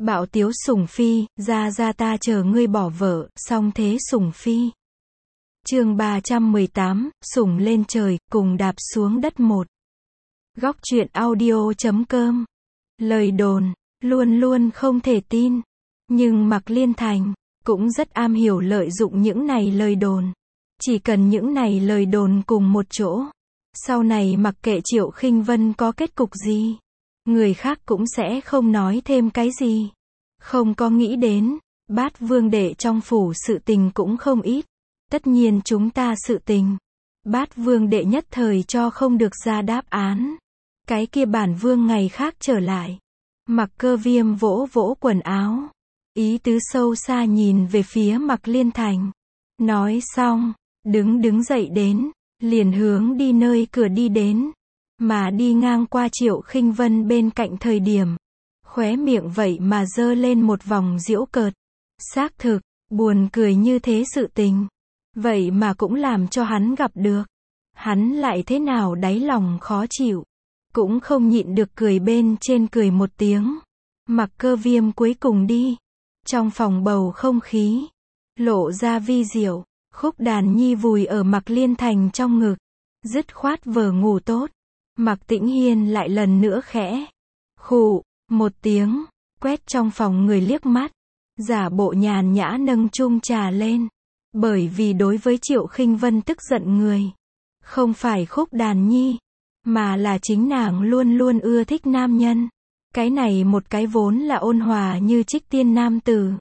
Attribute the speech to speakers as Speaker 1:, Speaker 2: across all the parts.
Speaker 1: Bạo tiếu sủng phi, ra ta chờ ngươi bỏ vợ, song thế sủng phi. Chương 318, sủng lên trời, cùng đạp xuống đất một. Góc truyện audio.com. Lời đồn, luôn luôn không thể tin. Nhưng Mạc Liên Thành, cũng rất am hiểu lợi dụng những này lời đồn. Chỉ cần những này lời đồn cùng một chỗ. Sau này mặc kệ Triệu Khinh Vân có kết cục gì, người khác cũng sẽ không nói thêm cái gì. Không có nghĩ đến, Bát Vương đệ trong phủ sự tình cũng không ít. Tất nhiên chúng ta sự tình. Bát Vương đệ nhất thời cho không được ra đáp án. Cái kia bản vương ngày khác trở lại. Mặc Cơ Viêm vỗ vỗ quần áo. Ý tứ sâu xa nhìn về phía Mạc Liên Thành. Nói xong, đứng dậy đến, liền hướng đi nơi cửa đi đến. Mà đi ngang qua Triệu Khinh Vân bên cạnh thời điểm. Khóe miệng vậy mà giơ lên một vòng giễu cợt. Xác thực, buồn cười như thế sự tình. Vậy mà cũng làm cho hắn gặp được. Hắn lại thế nào đáy lòng khó chịu. Cũng không nhịn được cười bên trên cười một tiếng. Mặc Cơ Viêm cuối cùng đi. Trong phòng bầu không khí. Lộ ra vi diệu. Khúc Đàn Nhi vùi ở Mạc Liên Thành trong ngực. Dứt khoát vờ ngủ tốt. Mạc Tĩnh Hiên lại lần nữa khẽ. Khụ, một tiếng. Quét trong phòng người liếc mắt. Giả bộ nhàn nhã nâng chung trà lên. Bởi vì đối với Triệu Khinh Vân tức giận người. Không phải Khúc Đàn Nhi. Mà là chính nàng luôn luôn ưa thích nam nhân. Cái này một cái vốn là ôn hòa như trích tiên nam tử.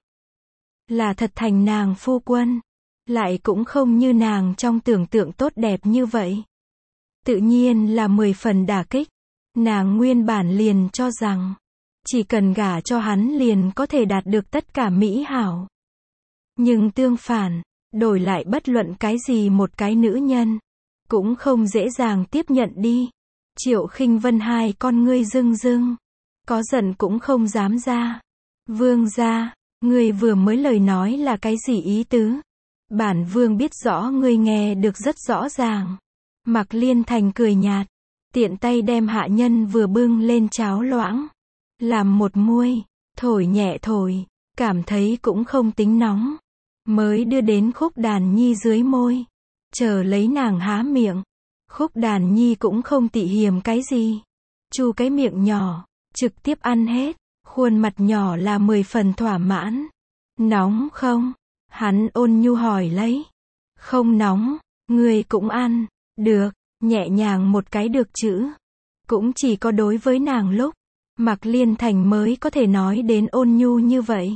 Speaker 1: Là thật thành nàng phu quân. Lại cũng không như nàng trong tưởng tượng tốt đẹp như vậy. Tự nhiên là 10 phần đả kích. Nàng nguyên bản liền cho rằng. Chỉ cần gả cho hắn liền có thể đạt được tất cả mỹ hảo. Nhưng tương phản. Đổi lại bất luận cái gì một cái nữ nhân. Cũng không dễ dàng tiếp nhận đi. Triệu Khinh Vân hai con ngươi rưng rưng. Có giận cũng không dám ra. Vương gia, ngươi vừa mới lời nói là cái gì ý tứ? Bản vương biết rõ ngươi nghe được rất rõ ràng. Mạc Liên Thành cười nhạt. Tiện tay đem hạ nhân vừa bưng lên cháo loãng. Làm một muôi. Thổi nhẹ thổi. Cảm thấy cũng không tính nóng. Mới đưa đến Khúc Đàn Nhi dưới môi. Chờ lấy nàng há miệng. Khúc Đàn Nhi cũng không tị hiềm cái gì. Chu cái miệng nhỏ. Trực tiếp ăn hết. Khuôn mặt nhỏ là 10 phần thỏa mãn. Nóng không? Hắn ôn nhu hỏi lấy. Không nóng. Ngươi cũng ăn. Được. Nhẹ nhàng một cái được chữ. Cũng chỉ có đối với nàng lúc. Mạc Liên Thành mới có thể nói đến ôn nhu như vậy.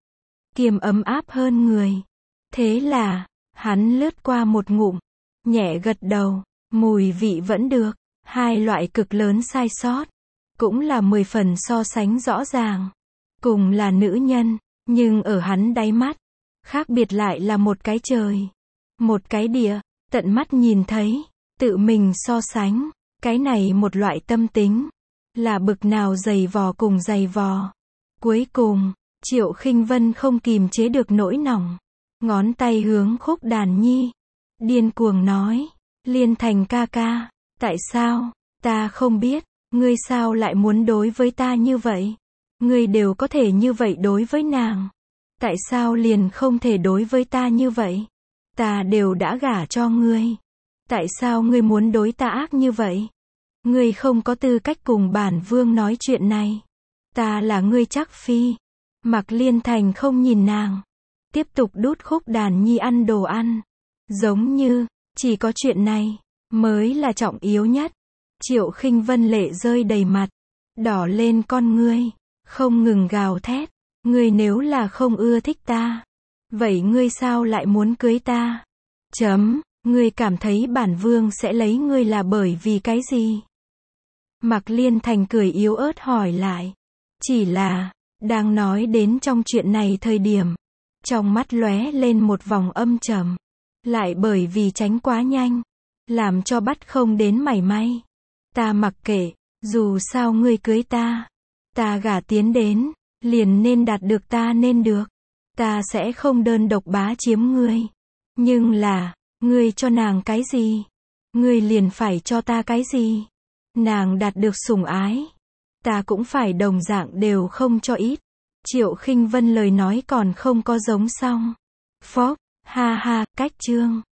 Speaker 1: Kiềm ấm áp hơn người. Thế là, hắn lướt qua một ngụm. Nhẹ gật đầu. Mùi vị vẫn được. Hai loại cực lớn sai sót. Cũng là 10 phần so sánh rõ ràng. Cùng là nữ nhân. Nhưng ở hắn đáy mắt. Khác biệt lại là một cái trời. Một cái địa. Tận mắt nhìn thấy. Tự mình so sánh. Cái này một loại tâm tính. Là bực nào dày vò cùng dày vò. Cuối cùng, Triệu Khinh Vân không kìm chế được nỗi lòng. Ngón tay hướng Khúc Đàn Nhi. Điên cuồng nói. Liên Thành ca ca. Tại sao? Ta không biết. Ngươi sao lại muốn đối với ta như vậy? Ngươi đều có thể như vậy đối với nàng. Tại sao liền không thể đối với ta như vậy? Ta đều đã gả cho ngươi. Tại sao ngươi muốn đối ta ác như vậy? Ngươi không có tư cách cùng bản vương nói chuyện này. Ta là ngươi chắc phi. Mạc Liên Thành không nhìn nàng. Tiếp tục đút Khúc Đàn Nhi ăn đồ ăn. Giống như, chỉ có chuyện này, mới là trọng yếu nhất. Triệu Khinh Vân lệ rơi đầy mặt. Đỏ lên con ngươi. Không ngừng gào thét. Ngươi nếu là không ưa thích ta. Vậy ngươi sao lại muốn cưới ta? Ngươi cảm thấy bản vương sẽ lấy ngươi là bởi vì cái gì? Mạc Liên Thành cười yếu ớt hỏi lại. Chỉ là, đang nói đến trong chuyện này thời điểm. Trong mắt lóe lên một vòng âm trầm. Lại bởi vì tránh quá nhanh. Làm cho bắt không đến mảy may. Ta mặc kệ, dù sao ngươi cưới ta. Ta gả tiến đến, liền nên đạt được ta nên được. Ta sẽ không đơn độc bá chiếm ngươi. Nhưng là, ngươi cho nàng cái gì? Ngươi liền phải cho ta cái gì? Nàng đạt được sủng ái. Ta cũng phải đồng dạng đều không cho ít. Triệu Khinh Vân lời nói còn không có giống xong. Phốc, ha ha, cách chương.